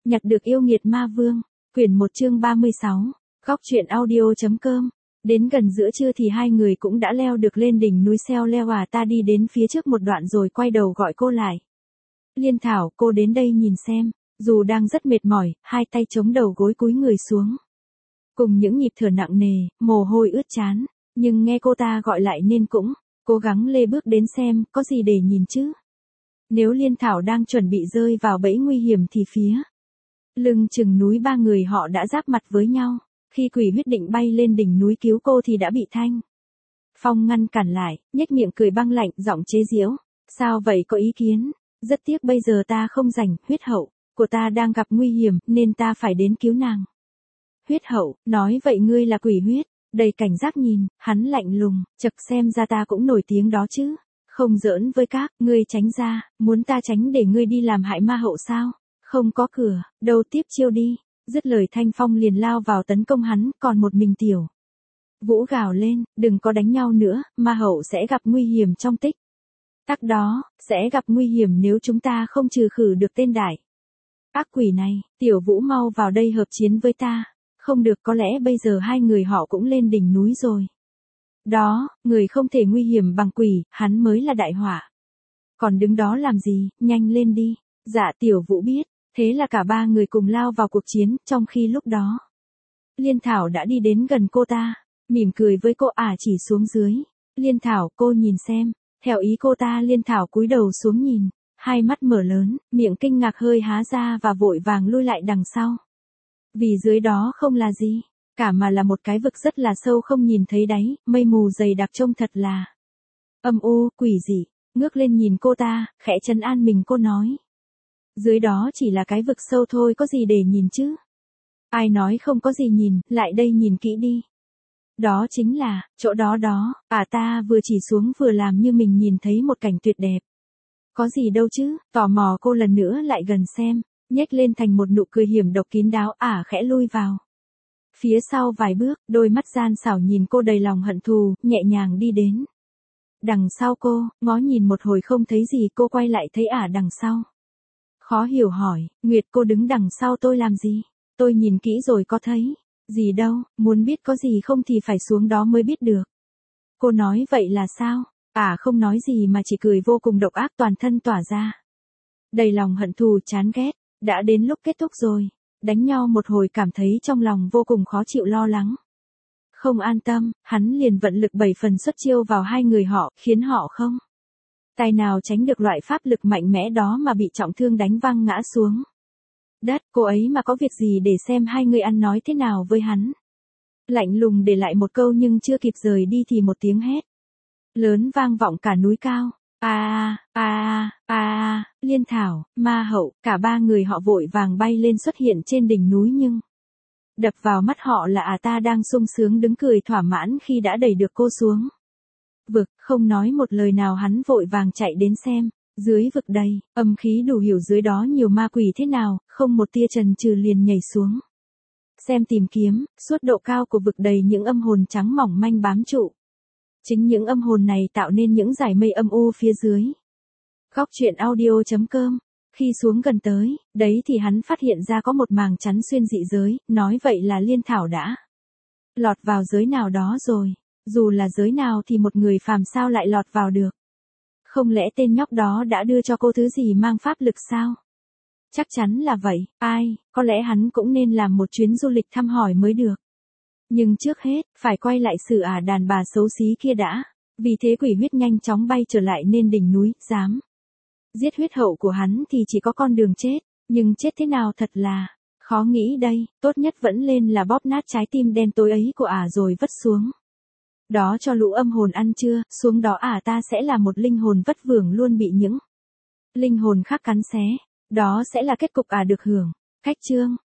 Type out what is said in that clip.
Nhặt được yêu nghiệt ma vương. Quyển 1 chương 36. Góc truyện audio.com. Đến gần giữa trưa thì hai người cũng đã leo được lên đỉnh núi Xeo Leo à. Ta đi đến phía trước một đoạn rồi quay đầu gọi cô lại. Liên Thảo, cô đến đây nhìn xem. Dù đang rất mệt mỏi, hai tay chống đầu gối cúi người xuống. Cùng những nhịp thở nặng nề, mồ hôi ướt trán. Nhưng nghe cô ta gọi lại nên cũng cố gắng lê bước đến xem có gì để nhìn chứ. Nếu Liên Thảo đang chuẩn bị rơi vào bẫy nguy hiểm thì phía lưng chừng núi ba người họ đã giáp mặt với nhau. Khi Quỷ Huyết định bay lên đỉnh núi cứu cô thì đã bị Thanh Phong ngăn cản lại, nhếch miệng cười băng lạnh, giọng chế giễu. Sao vậy, có ý kiến? Rất tiếc bây giờ ta không rảnh, Huyết hậu của ta đang gặp nguy hiểm nên ta phải đến cứu nàng. Huyết hậu, nói vậy ngươi là Quỷ Huyết? Đầy cảnh giác nhìn, hắn lạnh lùng, chậc xem ra ta cũng nổi tiếng đó chứ. Không giỡn với các, ngươi tránh ra, muốn ta tránh để ngươi đi làm hại ma hậu sao? Không có cửa, đâu tiếp chiêu đi. Dứt lời Thanh Phong liền lao vào tấn công hắn, còn một mình Tiểu Vũ gào lên, đừng có đánh nhau nữa, ma hậu sẽ gặp nguy hiểm trong tích tắc đó, sẽ gặp nguy hiểm nếu chúng ta không trừ khử được tên đại ác quỷ này. Tiểu Vũ mau vào đây hợp chiến với ta. Không được, có lẽ bây giờ hai người họ cũng lên đỉnh núi rồi. Đó, người không thể nguy hiểm bằng quỷ, hắn mới là đại họa. Còn đứng đó làm gì, nhanh lên đi. Dạ Tiểu Vũ biết. Thế là cả ba người cùng lao vào cuộc chiến, trong khi lúc đó Liên Thảo đã đi đến gần cô ta, mỉm cười với cô chỉ xuống dưới. Liên Thảo, cô nhìn xem. Theo ý cô ta, Liên Thảo cúi đầu xuống nhìn, hai mắt mở lớn, miệng kinh ngạc hơi há ra và vội vàng lui lại đằng sau. Vì dưới đó không là gì cả mà là một cái vực rất là sâu không nhìn thấy đáy, mây mù dày đặc trông thật là âm u, quỷ dị. Ngước lên nhìn cô ta, khẽ trấn an mình cô nói. Dưới đó chỉ là cái vực sâu thôi, có gì để nhìn chứ? Ai nói không có gì nhìn, lại đây nhìn kỹ đi. Đó chính là, chỗ đó đó, ta vừa chỉ xuống vừa làm như mình nhìn thấy một cảnh tuyệt đẹp. Có gì đâu chứ, tò mò cô lần nữa lại gần xem, nhếch lên thành một nụ cười hiểm độc kín đáo, khẽ lui vào phía sau vài bước, đôi mắt gian xảo nhìn cô đầy lòng hận thù, nhẹ nhàng đi đến đằng sau cô, ngó nhìn một hồi không thấy gì, cô quay lại thấy đằng sau. Khó hiểu hỏi, Nguyệt, cô đứng đằng sau tôi làm gì? Tôi nhìn kỹ rồi có thấy gì đâu, muốn biết có gì không thì phải xuống đó mới biết được. Cô nói vậy là sao? Không nói gì mà chỉ cười vô cùng độc ác, toàn thân tỏa ra đầy lòng hận thù chán ghét. Đã đến lúc kết thúc rồi. Đánh nhau một hồi cảm thấy trong lòng vô cùng khó chịu lo lắng. Không an tâm, hắn liền vận lực 7 phần xuất chiêu vào hai người họ, khiến họ không tài nào tránh được loại pháp lực mạnh mẽ đó mà bị trọng thương đánh văng ngã xuống đất. Cô ấy mà có việc gì để xem hai người ăn nói thế nào với hắn. Lạnh lùng để lại một câu nhưng chưa kịp rời đi thì một tiếng hét lớn vang vọng cả núi cao. Liên Thảo, ma hậu, cả ba người họ vội vàng bay lên xuất hiện trên đỉnh núi nhưng đập vào mắt họ là ta đang sung sướng đứng cười thỏa mãn khi đã đẩy được cô xuống vực. Không nói một lời nào hắn vội vàng chạy đến xem. Dưới vực đầy âm khí đủ hiểu dưới đó nhiều ma quỷ thế nào, không một tia chần chừ liền nhảy xuống xem tìm kiếm. Suốt độ cao của vực đầy những âm hồn trắng mỏng manh bám trụ. Chính những âm hồn này tạo nên những dải mây âm u phía dưới. Góc truyện audio.com. Khi xuống gần tới, đấy thì hắn phát hiện ra có một màng chắn xuyên dị giới, nói vậy là Liên Thảo đã lọt vào giới nào đó rồi. Dù là giới nào thì một người phàm sao lại lọt vào được. Không lẽ tên nhóc đó đã đưa cho cô thứ gì mang pháp lực sao? Chắc chắn là vậy, có lẽ hắn cũng nên làm một chuyến du lịch thăm hỏi mới được. Nhưng trước hết, phải quay lại sự đàn bà xấu xí kia đã. Vì thế Quỷ Huyết nhanh chóng bay trở lại nên đỉnh núi, dám giết huyết hậu của hắn thì chỉ có con đường chết. Nhưng chết thế nào thật là khó nghĩ đây, tốt nhất vẫn lên là bóp nát trái tim đen tối ấy của rồi vất xuống đó cho lũ âm hồn ăn chưa. Xuống đó ta sẽ là một linh hồn vất vưởng luôn bị những linh hồn khác cắn xé. Đó sẽ là kết cục được hưởng. Cách chương